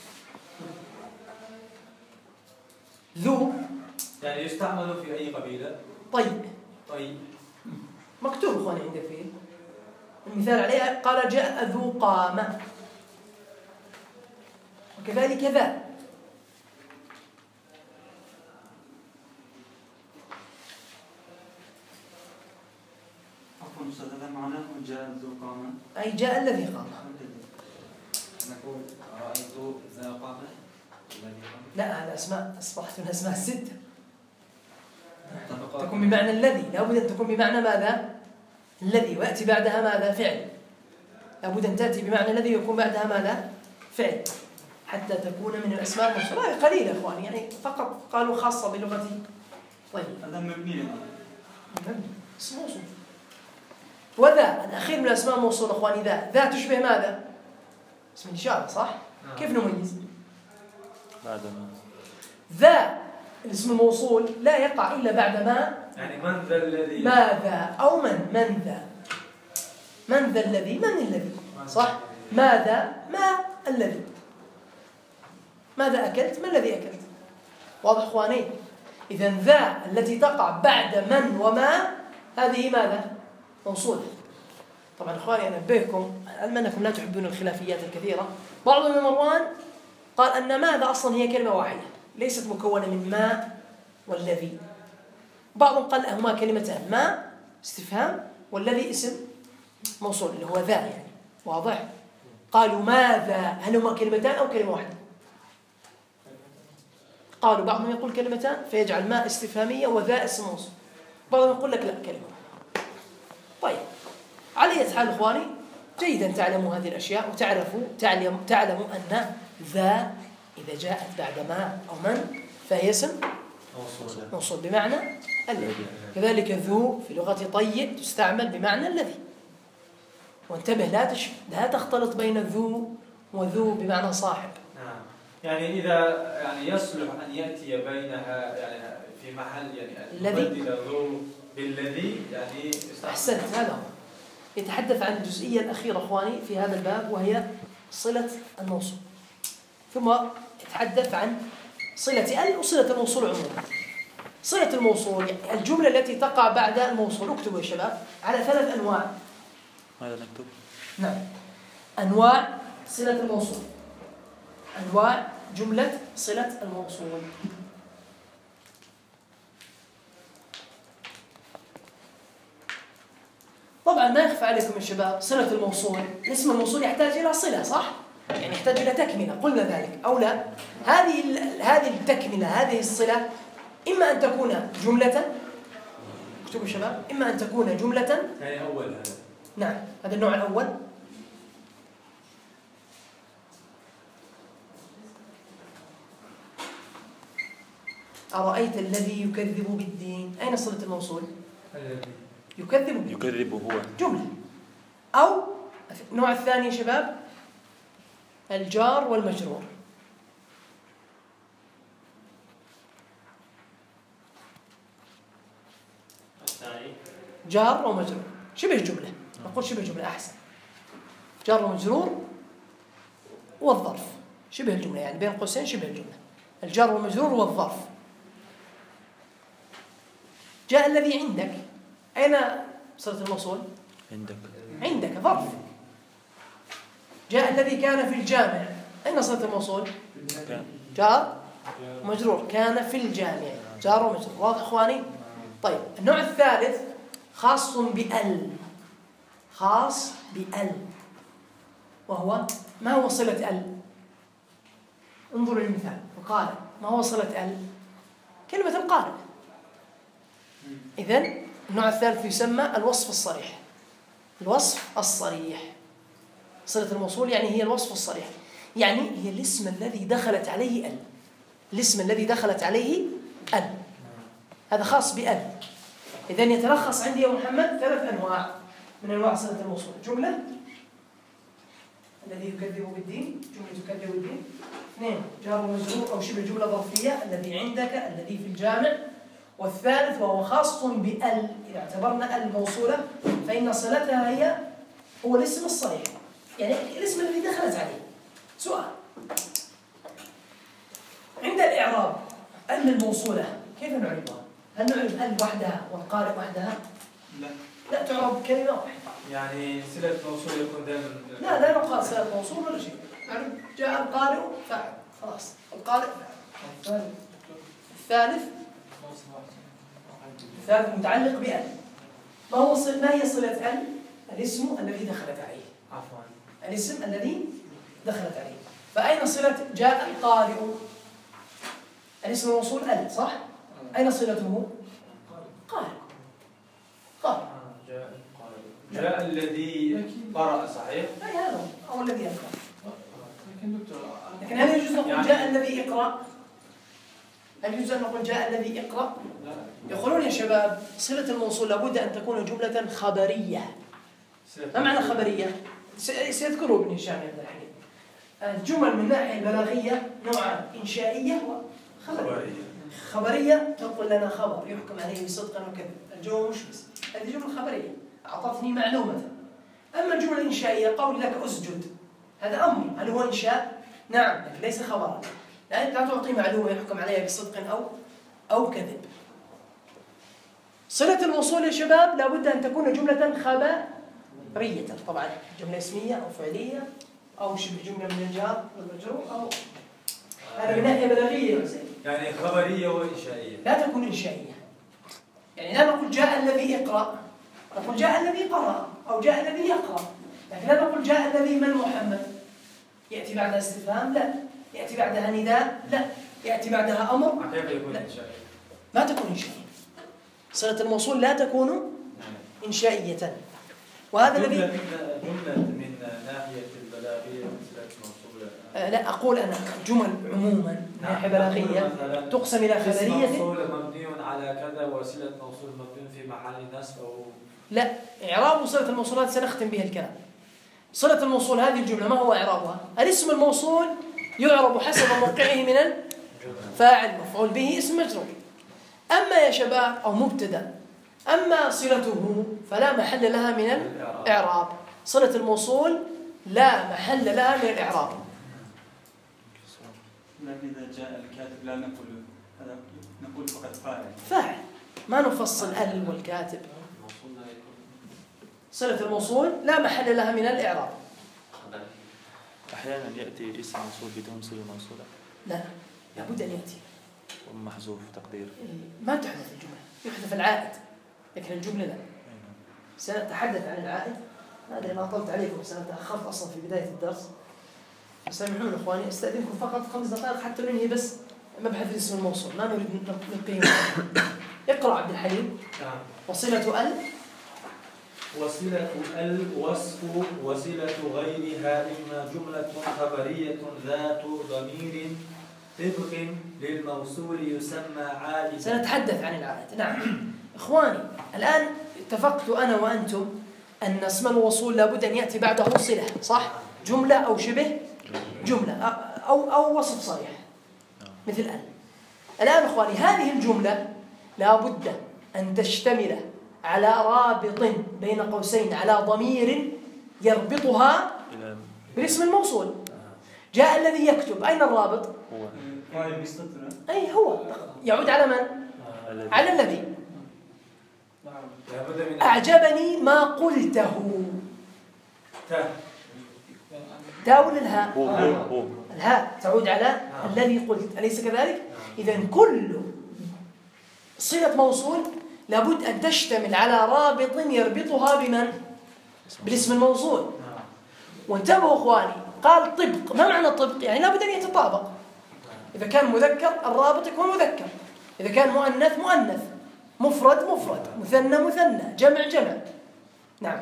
ذو يعني يستعمل في أي قبيلة؟ طي مكتوب أخواني عندك فيه المثال عليه، قال جاء ذو قامة. وكذلك ذا. عفوا أستاذ، هذا معناه جاء ذو قامة، أي جاء الذي قام. نقول رأيت ذا قامة. لا، هذا أسماء أصبحت من أسماء الستة. تكون بمعنى الذي، لابد أن تكون بمعنى ماذا؟ الذي، ويأتي بعدها ماذا؟ فعل. لابد أن تأتي بمعنى الذي ويكون بعدها ماذا؟ فعل، حتى تكون من الأسماء الموصولة. قليلة إخواني، يعني فقط قالوا خاصة بلغة. طيب، هذا مبني اسم موصول. وذا الأخير من الأسماء الموصولة إخواني. ذا تشبه ماذا؟ اسم الإشارة، صح؟ كيف نميز؟ ذا الاسم الموصول لا يقع إلا بعد ما. يعني من ذا الذي؟ ماذا أو من ذا. من ذا الذي، من الذي، صح؟ ماذا، ما الذي. ماذا أكلت، ما الذي أكلت. واضح إخواني؟ إذن ذا التي تقع بعد من وما هذه ماذا؟ موصولة. طبعا إخواني أنبهكم، علما أنكم لا تحبون الخلافيات الكثيرة، بعض من مروان قال أن ماذا أصلا هي كلمة واحدة ليست مكونة من ما والذي. بعضهم قال هما كلمتان، ما استفهام والذي اسم موصول اللي هو ذا، يعني واضح. قالوا ماذا، هل هما كلمتان أو كلمة واحدة؟ قالوا بعضهم يقول كلمتان فيجعل ما استفهامية وذا اسم موصول، بعضهم يقول لك لا، كلمة. طيب، على أي حال إخواني، جيدا تعلموا هذه الأشياء وتعلموا أن ذا إذا جاءت بعد ما أو من فهي اسم موصول بمعنى الذي. كذلك ذو في لغة طيء تستعمل بمعنى الذي. وانتبه لا تختلط بين ذو وذو بمعنى صاحب. نعم. يعني إذا يعني يصلح أن يأتي بينها يعني في محل يعني أن يبدل ذو بالذي يعني أحسنت. هذا هو يتحدث عن الجزئية الأخيرة أخواني في هذا الباب وهي صلة الموصول، ثم يتحدث عن صلة ال وصلة الموصول عموما. صلة الموصول يعني الجملة التي تقع بعد الموصول. اكتبوا يا شباب على 3 أنواع. ماذا نكتب؟ نعم، أنواع صلة الموصول، أنواع جملة صلة الموصول. طبعا ما يخفى عليكم يا شباب صلة الموصول، اسم الموصول يحتاج إلى صلة، صح؟ يعني يحتاج إلى تكملة، قلنا ذلك أو لا؟ هذه التكملة، هذه الصلة إما أن تكون جملة، اكتبوا يا شباب، إما أن تكون جملة. يعني أول هذا. نعم، هذا النوع الأول. أرأيت الذي يكذب بالدين، أين صلة الموصول؟ يكذب هو جملة. أو النوع الثاني يا شباب الجار والمجرور. الثاني جار ومجرور شبه جملة، نقول شبه جملة أحسن. جار ومجرور والظرف شبه الجملة، يعني بين قوسين شبه الجملة. الجار والمجرور والظرف. جاء الذي عندك، أين صلة الموصول؟ عندك ظرف. جاء الذي كان في الجامع، أين صلة الموصول؟ جار ومجرور، كان في الجامع جار ومجرور. واضح إخواني؟ طيب النوع الثالث خاص بأل، خاص بأل، وهو ما هو صلة أل؟ انظروا للمثال القارئ. ما هو صلة أل؟ كلمة القارئ. إذن النوع الثالث يسمى الوصف الصريح. الوصف الصريح. صلة الموصول يعني هي الوصف الصريح، يعني هي الاسم الذي دخلت عليه ال، الاسم الذي دخلت عليه ال، هذا خاص بأل. إذن يتلخص عندي يا محمد 3 أنواع من أنواع صلة الموصول. جملة الذي يكذب بالدين، جملة تكذب بالدين. 2 جار ومجرور أو شبه جملة ظرفية، الذي عندك، الذي في الجامع. والثالث وهو خاص بأل، إذا اعتبرنا ال موصولة فإن صلتها هو الاسم الصريح، يعني الاسم الذي دخلت عليه. سؤال عند الإعراب ال الموصولة كيف نعربها؟ هل نعرف ال وحدها والقارئ وحدها؟ لا تعرب كلمة واحدة. يعني صلة موصول يكون دائما لا نقال صلة موصول ولا شيء. يعني جاء القارئ فعل، خلاص القارئ فعل. الثالث متعلق بأل. ما هي صلة ال؟ الاسم الذي دخلت عليه. عفوا. الاسم الذي دخلت عليه. فأين صلة جاء القارئ؟ الاسم الموصول ال، صح؟ أين صلته؟ قارئ. جاء الذي قرأ، صحيح؟ أي هذا أو الذي يقرأ. لكن هل يجوز نقول جاء الذي يقرأ؟ هل يجوز أن نقول جاء الذي يقرأ؟ يقولون يا شباب صلة الموصول لابد أن تكون جملة خبرية. ما معنى خبرية؟ سيذكره ابن هشام هذا الحين. الجمل من الناحية البلاغية نوعان، إنشائية وخبرية. خبرية تنقل لنا خبر يحكم عليه بصدق أو كذب، الجو مشمس، هذه جملة خبرية أعطتني معلومة. أما الجملة الإنشائية قولي لك أسجد، هذا أمر، هل هو إنشاء؟ نعم، لكن ليس خبرا، لا تعطي معلومة يحكم عليها بصدق أو كذب. صلة الموصول يا شباب لابد أن تكون جملة خبرية، طبعا جملة اسمية أو فعلية أو شبه جملة من الجار والمجرور، أو هذا من ناحية بلاغية. يعني خبرية وإنشائية. لا تكون إنشائية، يعني لا نقول جاء الذي يقرأ، نقول جاء الذي قرأ أو جاء الذي يقرأ، لكن لا نقول جاء الذي من محمد. يأتي بعدها استفهام؟ لا. يأتي بعدها نداء؟ لا. يأتي بعدها أمر؟ كيف يكون إنشائية؟ ما تكون إنشائية. صلة الموصول لا تكون إنشائية. وهذا الذي جملة من ناحية البلاغية صلة الموصول لا أقول أنا جمل عموما ناحية بلاغية تقسم إلى اسم خبرية. موصول مبني على كذا وسيلة موصول مبني في محل نصب أو لا، إعراب صلة الموصولات سنختم به الكلام. صلة الموصول هذه الجملة ما هو إعرابها؟ الاسم الموصول يعرب حسب موقعه من الفاعل مفعول به اسم مجرور. أما يا شباب أو مبتدأ، أما صلته فلا محل لها من الإعراب. صلة الموصول لا محل لها من الإعراب. لكن إذا جاء الكاتب لا نقول هذا، نقول فقط فاعل، ما نفصل ال والكاتب. صلة الموصول لا محل لها من الإعراب. أحيانا يأتي اسم موصول بدون صلة موصولة. لا، لابد أن يأتي ومحذوف تقدير. ما تحذف الجملة، يحذف العائد، لكن الجملة لا. سنتحدث عن العائد، هذا أنا طلبت عليكم، سنتأخرت أصلا في بداية الدرس، سامحوني إخواني، أستأذنكم فقط 5 دقائق حتى ننهي بس مبحث الاسم الموصول، لا نريد نبقيه. اقرأ عبد الحليم. وصلة ال وصلة ال وصف وصلة غيرها إما جملة خبرية ذات ضمير طبق للموصول يسمى عائد. سنتحدث عن العائد. نعم إخواني، الآن اتفقت أنا وأنتم أن اسم الوصول لابد أن يأتي بعده صلة، صح؟ جملة أو شبه جملة أو وصف صريح مثل ال. الآن إخواني، هذه الجملة لابد أن تشتمل على رابط بين قوسين على ضمير يربطها بالاسم الموصول. جاء الذي يكتب، أين الرابط؟ هو أي هو يعود على من؟ على الذي. أعجبني ما قلته. تاء ولا الهاء؟ هو الهاء تعود على الذي قلت، أليس كذلك؟ إذن كل صلة موصول لابد أن تشتمل على رابط يربطها بمن؟ بالاسم الموصول. وانتبهوا إخواني، قال طبق. ما معنى طبق؟ يعني لابد أن يتطابق. إذا كان مذكر الرابط يكون مذكر، إذا كان مؤنث مؤنث، مفرد مفرد، مثنى مثنى، جمع جمع. نعم.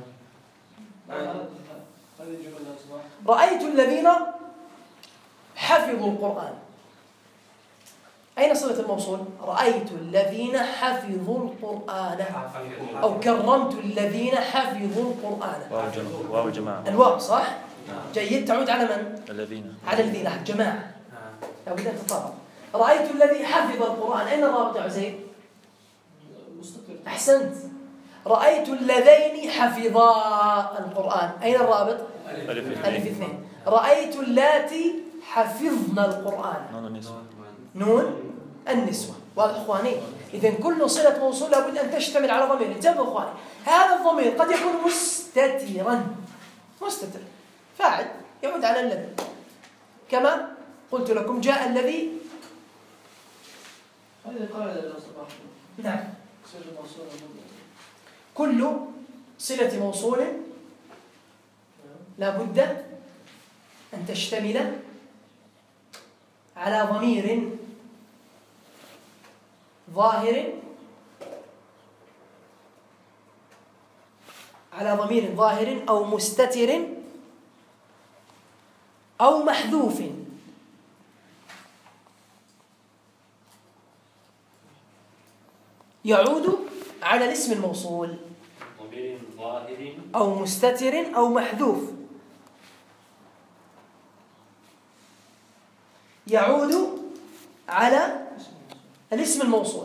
رأيت الذين حفظوا القرآن. أين صلة الموصول؟ رأيت الذين حفظوا القرآن، أو كرمت الذين حفظوا القرآن. واو الجماعة. الواو صح؟ جيد، تعود على من؟ الذين. على الذين، جماعة. لابد أن تطابق. رأيت الذي حفظ القرآن، أين الرابط يا عزيز؟ أحسنت. رأيت اللذين حفظا القرآن، أين الرابط؟ ألف اثنين. رأيت اللاتي حفظن القرآن، نون النسوة. نون النسوة. واضح إخواني؟ إذن كل صلة موصول لابد أن تشتمل على ضمير. انتبهوا إخواني، هذا الضمير قد يكون مستترا، مستتر فاعل يعود على الذي، كما قلت لكم جاء الذي. هذه القاعدة لو سمحت. نعم. صلة موصول كل صلة موصول لابد أن تشتمل على ضمير ظاهر أو مستتر أو محذوف يعود على الاسم الموصول، ضمير ظاهر أو مستتر أو محذوف يعود على الاسم الموصول،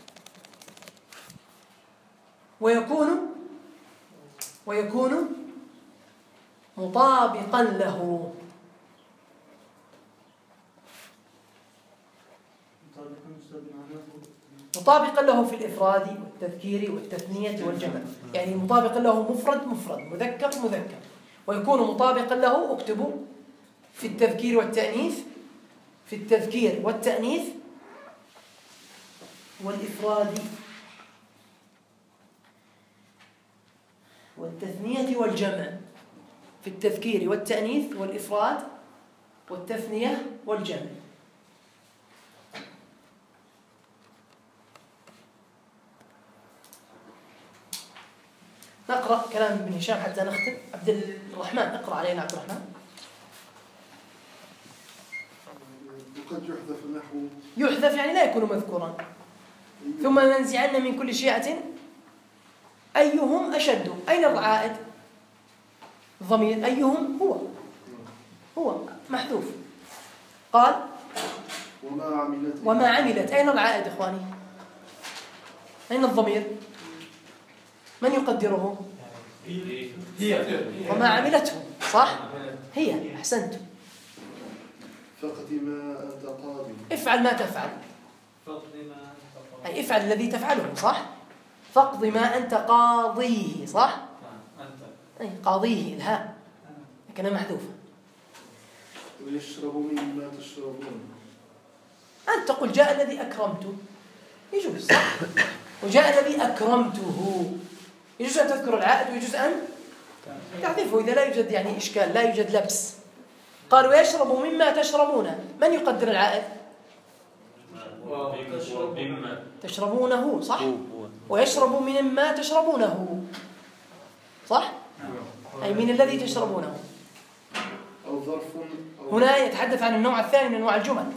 ويكون مطابقا له. مطابقا له في الإفراد والتذكير والتثنية والجمع، يعني مطابقا له مفرد مفرد، مذكر مذكر، ويكون مطابقا له، اكتبوا، في التذكير والتأنيث، في التذكير والتأنيث والإفراد والتثنية والجمع، في التذكير والتأنيث والإفراد والتثنية والجمع. نقرأ كلام ابن هشام حتى نختم. عبد الرحمن، اقرأ علينا عبد الرحمن. قد يحذف نحو يحذف يعني لا يكون مذكورا. ثم ننزعن من كل شيعة أيهم أشد. أين العائد؟ الضمير أيهم هو محذوف. قال وما عملت. أين العائد إخواني؟ أين الضمير؟ من يقدره؟ هي وما عملته. صح؟ هي. أحسنت. فقد ما أنت قاضي. افعل ما تفعل، فقد ما أي افعل الذي تفعله. صح؟ فاقض ما أنت قاضيه. صح؟ أنت أي قاضيه الهاء لكنها محذوفة. ويشرب مما تشربون. أنت تقول جاء الذي أكرمته يجوز. صح؟ وجاء الذي أكرمته يجوز أن تذكر العائد ويجوز أن تعرفه إذا لا يوجد يعني إشكال، لا يوجد لبس. قال ويشرب مما تشربون. من يقدر العائد؟ تشربونه. صح؟ ويشرب مما تشربونه. صح؟ أي من الذي تشربونه. أو ظرف هنا يتحدث عن النوع الثاني من أنواع الجمل.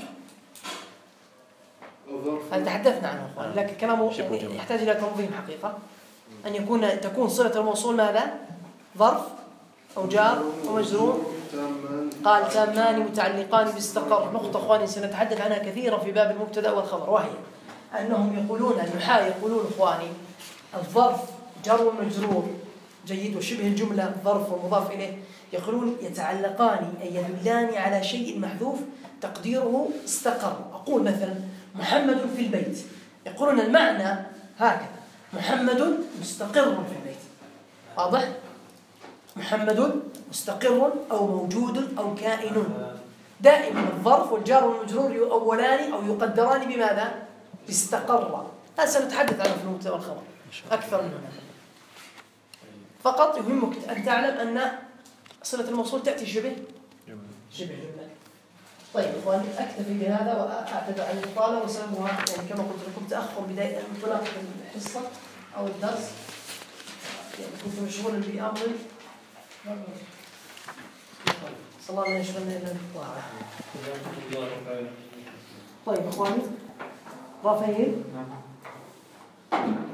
أو ظرف هذا تحدثنا عنه أخوان، لكن كلامه يعني يحتاج إلى تنظيم حقيقة. أن تكون صلة الموصول ماذا؟ ظرف أو جار ومجرور. قال تامان متعلقان باستقر. نقطة أخواني سنتحدث عنها كثيرا في باب المبتدأ والخبر، وهي أنهم يقولون النحاة يقولون إخواني الظرف جار ومجرور جيد وشبه الجملة الظرف والمضاف إليه يقولون يتعلقان أي يدلان على شيء محذوف تقديره استقر. أقول مثلا محمد في البيت، يقولون المعنى هكذا محمد مستقر في البيت. واضح؟ محمد مستقر أو موجود أو كائن. دائما الظرف والجار والمجرور يؤولان أو يقدران بماذا؟ باستقر. هذا سنتحدث عنه في المبتدأ والخبر أكثر من هنا. فقط يهمك أن تعلم أن صلة الموصول تأتي شبه جملة. طيب إخواني أكتفي بهذا وأعتذر عن الإطالة وسموها يعني كما قلت لكم تأخر بداية انطلاق الحصة أو الدرس، يعني كنت مشغولا بأمر صلى الله عليه وسلم. طيب إخواني رافعين